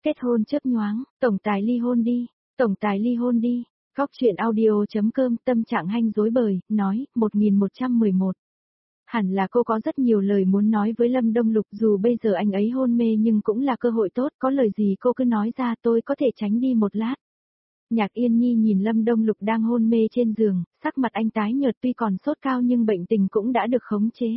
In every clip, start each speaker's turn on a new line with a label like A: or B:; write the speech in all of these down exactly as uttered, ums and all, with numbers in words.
A: Kết hôn chớp nhoáng, tổng tài ly hôn đi, tổng tài ly hôn đi. Góc truyện audio.com tâm trạng hanh rối bời, nói, một nghìn một trăm mười một. Hẳn là cô có rất nhiều lời muốn nói với Lâm Đông Lục, dù bây giờ anh ấy hôn mê nhưng cũng là cơ hội tốt, có lời gì cô cứ nói ra, tôi có thể tránh đi một lát. Nhạc Yên Nhi nhìn Lâm Đông Lục đang hôn mê trên giường, sắc mặt anh tái nhợt, tuy còn sốt cao nhưng bệnh tình cũng đã được khống chế.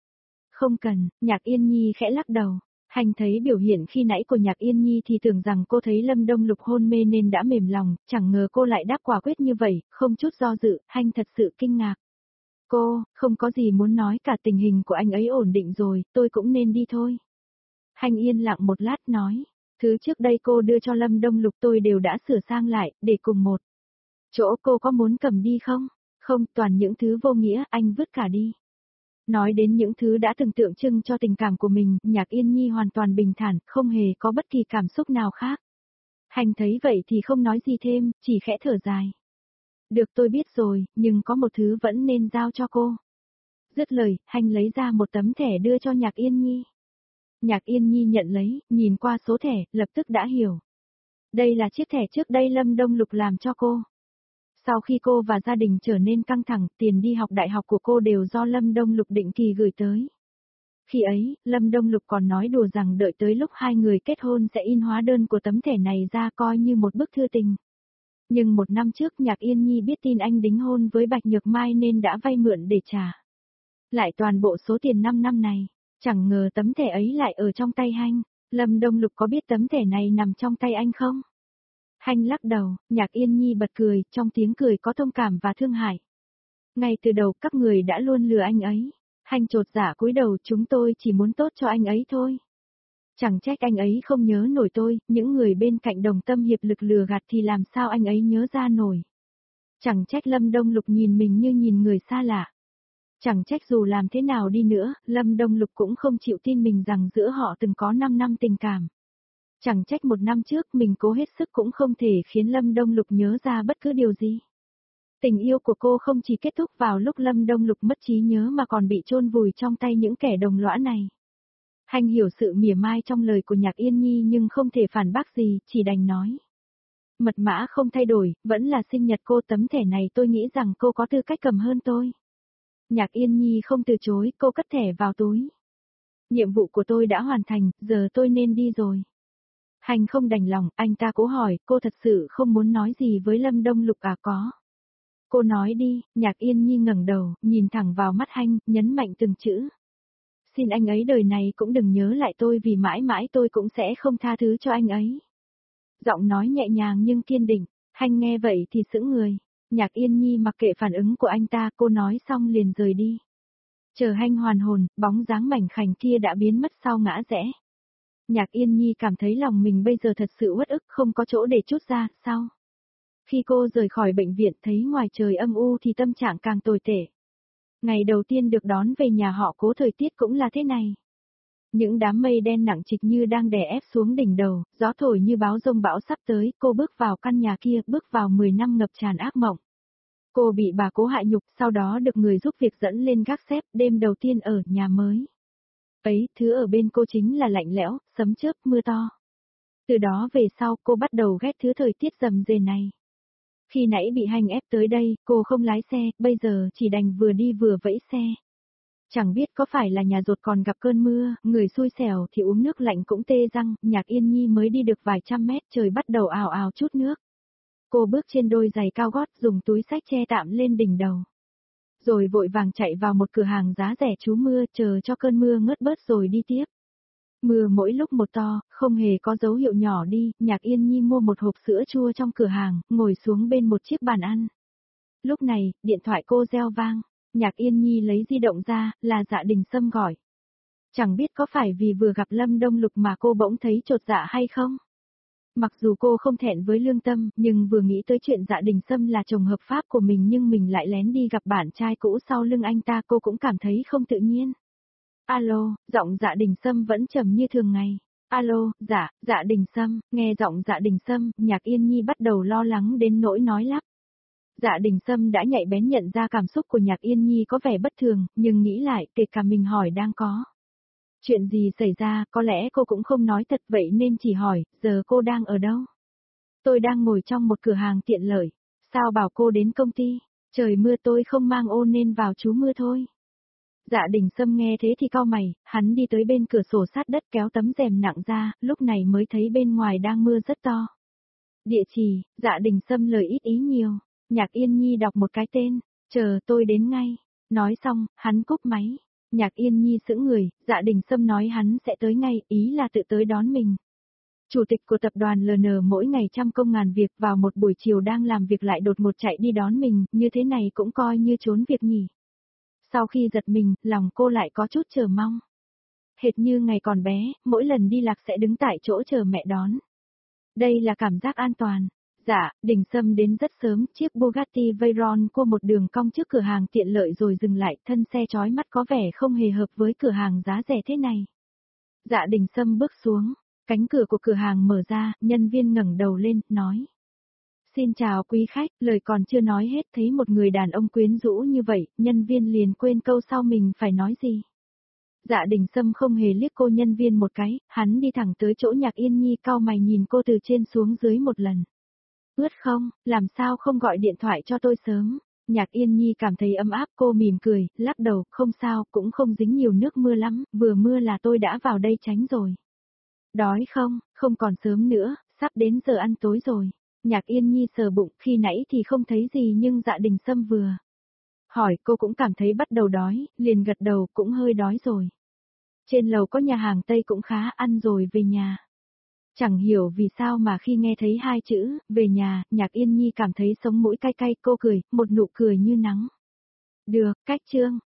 A: Không cần, Nhạc Yên Nhi khẽ lắc đầu. Hành thấy biểu hiện khi nãy của Nhạc Yên Nhi thì tưởng rằng cô thấy Lâm Đông Lục hôn mê nên đã mềm lòng, chẳng ngờ cô lại đáp quả quyết như vậy, không chút do dự, Hành thật sự kinh ngạc. Cô, không có gì muốn nói cả, tình hình của anh ấy ổn định rồi, tôi cũng nên đi thôi. Hành yên lặng một lát nói, thứ trước đây cô đưa cho Lâm Đông Lục tôi đều đã sửa sang lại, để cùng một chỗ, cô có muốn cầm đi không? Không, toàn những thứ vô nghĩa, anh vứt cả đi. Nói đến những thứ đã từng tượng trưng cho tình cảm của mình, Nhạc Yên Nhi hoàn toàn bình thản, không hề có bất kỳ cảm xúc nào khác. Hành thấy vậy thì không nói gì thêm, chỉ khẽ thở dài. Được, tôi biết rồi, nhưng có một thứ vẫn nên giao cho cô. Dứt lời, Hành lấy ra một tấm thẻ đưa cho Nhạc Yên Nhi. Nhạc Yên Nhi nhận lấy, nhìn qua số thẻ, lập tức đã hiểu. Đây là chiếc thẻ trước đây Lâm Đông Lục làm cho cô. Sau khi cô và gia đình trở nên căng thẳng, tiền đi học đại học của cô đều do Lâm Đông Lục định kỳ gửi tới. Khi ấy, Lâm Đông Lục còn nói đùa rằng đợi tới lúc hai người kết hôn sẽ in hóa đơn của tấm thẻ này ra coi như một bức thư tình. Nhưng một năm trước Nhạc Yên Nhi biết tin anh đính hôn với Bạch Nhược Mai nên đã vay mượn để trả lại toàn bộ số tiền năm năm này. Chẳng ngờ tấm thẻ ấy lại ở trong tay Hành. Lâm Đông Lục có biết tấm thẻ này nằm trong tay anh không? Hành lắc đầu, Nhạc Yên Nhi bật cười, trong tiếng cười có thông cảm và thương hại. Ngay từ đầu các người đã luôn lừa anh ấy. Hành chột dạ cúi đầu, chúng tôi chỉ muốn tốt cho anh ấy thôi. Chẳng trách anh ấy không nhớ nổi tôi, những người bên cạnh đồng tâm hiệp lực lừa gạt thì làm sao anh ấy nhớ ra nổi. Chẳng trách Lâm Đông Lục nhìn mình như nhìn người xa lạ. Chẳng trách dù làm thế nào đi nữa, Lâm Đông Lục cũng không chịu tin mình rằng giữa họ từng có năm năm tình cảm. Chẳng trách một năm trước mình cố hết sức cũng không thể khiến Lâm Đông Lục nhớ ra bất cứ điều gì. Tình yêu của cô không chỉ kết thúc vào lúc Lâm Đông Lục mất trí nhớ mà còn bị chôn vùi trong tay những kẻ đồng lõa này. Hành hiểu sự mỉa mai trong lời của Nhạc Yên Nhi nhưng không thể phản bác gì, chỉ đành nói. Mật mã không thay đổi, vẫn là sinh nhật cô, tấm thẻ này tôi nghĩ rằng cô có tư cách cầm hơn tôi. Nhạc Yên Nhi không từ chối, cô cất thẻ vào túi. Nhiệm vụ của tôi đã hoàn thành, giờ tôi nên đi rồi. Hành không đành lòng, anh ta cố hỏi, cô thật sự không muốn nói gì với Lâm Đông Lục à? Có. Cô nói đi. Nhạc Yên Nhi ngẩng đầu, nhìn thẳng vào mắt Hành, nhấn mạnh từng chữ. Xin anh ấy đời này cũng đừng nhớ lại tôi, vì mãi mãi tôi cũng sẽ không tha thứ cho anh ấy. Giọng nói nhẹ nhàng nhưng kiên định. Hành nghe vậy thì sững người. Nhạc Yên Nhi mặc kệ phản ứng của anh ta, cô nói xong liền rời đi. Chờ Hành hoàn hồn, bóng dáng mảnh khảnh kia đã biến mất sau ngã rẽ. Nhạc Yên Nhi cảm thấy lòng mình bây giờ thật sự uất ức, không có chỗ để trút ra. Sau khi cô rời khỏi bệnh viện thấy ngoài trời âm u thì tâm trạng càng tồi tệ. Ngày đầu tiên được đón về nhà họ Cố, thời tiết cũng là thế này. Những đám mây đen nặng trịch như đang đè ép xuống đỉnh đầu, gió thổi như báo rông bão sắp tới. Cô bước vào căn nhà kia, bước vào mười năm ngập tràn ác mộng. Cô bị bà Cố hại nhục, sau đó được người giúp việc dẫn lên gác xếp, đêm đầu tiên ở nhà mới. Ấy, thứ ở bên cô chính là lạnh lẽo, sấm chớp, mưa to. Từ đó về sau cô bắt đầu ghét thứ thời tiết rầm rề này. Khi nãy bị Hành ép tới đây, cô không lái xe, bây giờ chỉ đành vừa đi vừa vẫy xe. Chẳng biết có phải là nhà rột còn gặp cơn mưa, người xui xẻo thì uống nước lạnh cũng tê răng. Nhạc Yên Nhi mới đi được vài trăm mét, trời bắt đầu ào ào trút nước. Cô bước trên đôi giày cao gót, dùng túi xách che tạm lên đỉnh đầu. Rồi vội vàng chạy vào một cửa hàng giá rẻ trú mưa, chờ cho cơn mưa ngớt bớt rồi đi tiếp. Mưa mỗi lúc một to, không hề có dấu hiệu nhỏ đi. Nhạc Yên Nhi mua một hộp sữa chua trong cửa hàng, ngồi xuống bên một chiếc bàn ăn. Lúc này, điện thoại cô reo vang. Nhạc Yên Nhi lấy di động ra, là Dạ Đình Sâm gọi. Chẳng biết có phải vì vừa gặp Lâm Đông Lục mà cô bỗng thấy chột dạ hay không? Mặc dù cô không thẹn với lương tâm, nhưng vừa nghĩ tới chuyện Dạ Đình Sâm là chồng hợp pháp của mình nhưng mình lại lén đi gặp bạn trai cũ sau lưng anh ta, cô cũng cảm thấy không tự nhiên. Alo, giọng Dạ Đình Sâm vẫn trầm như thường ngày. Alo, dạ, Dạ Đình Sâm. Nghe giọng Dạ Đình Sâm, Nhạc Yên Nhi bắt đầu lo lắng đến nỗi nói lắp. Dạ Đình Sâm đã nhạy bén nhận ra cảm xúc của Nhạc Yên Nhi có vẻ bất thường, nhưng nghĩ lại, kể cả mình hỏi đang có Chuyện gì xảy ra, có lẽ cô cũng không nói thật vậy nên chỉ hỏi, giờ cô đang ở đâu? Tôi đang ngồi trong một cửa hàng tiện lợi. Sao bảo cô đến công ty? Trời mưa tôi không mang ô nên vào trú mưa thôi. Dạ Đình Sâm nghe thế thì cau mày, hắn đi tới bên cửa sổ sát đất kéo tấm rèm nặng ra, lúc này mới thấy bên ngoài đang mưa rất to. Địa chỉ, Dạ Đình Sâm lời ít ý nhiều. Nhạc Yên Nhi đọc một cái tên, chờ tôi đến ngay. Nói xong, hắn cúp máy. Nhạc Yên Nhi sững người, Dạ Đình Sâm nói hắn sẽ tới ngay, ý là tự tới đón mình. Chủ tịch của tập đoàn lờ en mỗi ngày trăm công ngàn việc, vào một buổi chiều đang làm việc lại đột ngột chạy đi đón mình, như thế này cũng coi như trốn việc nhỉ. Sau khi giật mình, lòng cô lại có chút chờ mong. Hệt như ngày còn bé, mỗi lần đi lạc sẽ đứng tại chỗ chờ mẹ đón. Đây là cảm giác an toàn. Dạ, Đình Sâm đến rất sớm, chiếc Bugatti Veyron qua một đường cong trước cửa hàng tiện lợi rồi dừng lại, thân xe chói mắt có vẻ không hề hợp với cửa hàng giá rẻ thế này. Dạ Đình Sâm bước xuống, cánh cửa của cửa hàng mở ra, nhân viên ngẩng đầu lên, nói. Xin chào quý khách, lời còn chưa nói hết thấy một người đàn ông quyến rũ như vậy, nhân viên liền quên câu sau mình phải nói gì. Dạ Đình Sâm không hề liếc cô nhân viên một cái, hắn đi thẳng tới chỗ Nhạc Yên Nhi cau mày nhìn cô từ trên xuống dưới một lần. Ướt không, làm sao không gọi điện thoại cho tôi sớm. Nhạc Yên Nhi cảm thấy ấm áp, cô mỉm cười, lắc đầu, không sao, cũng không dính nhiều nước mưa lắm, vừa mưa là tôi đã vào đây tránh rồi. Đói không, không còn sớm nữa, sắp đến giờ ăn tối rồi. Nhạc Yên Nhi sờ bụng, khi nãy thì không thấy gì nhưng Dạ Đình Sâm vừa hỏi cô cũng cảm thấy bắt đầu đói, liền gật đầu, cũng hơi đói rồi. Trên lầu có nhà hàng Tây cũng khá, ăn rồi về nhà. Chẳng hiểu vì sao mà khi nghe thấy hai chữ, về nhà, Nhạc Yên Nhi cảm thấy sống mũi cay cay, cô cười, một nụ cười như nắng. Được, cách chương.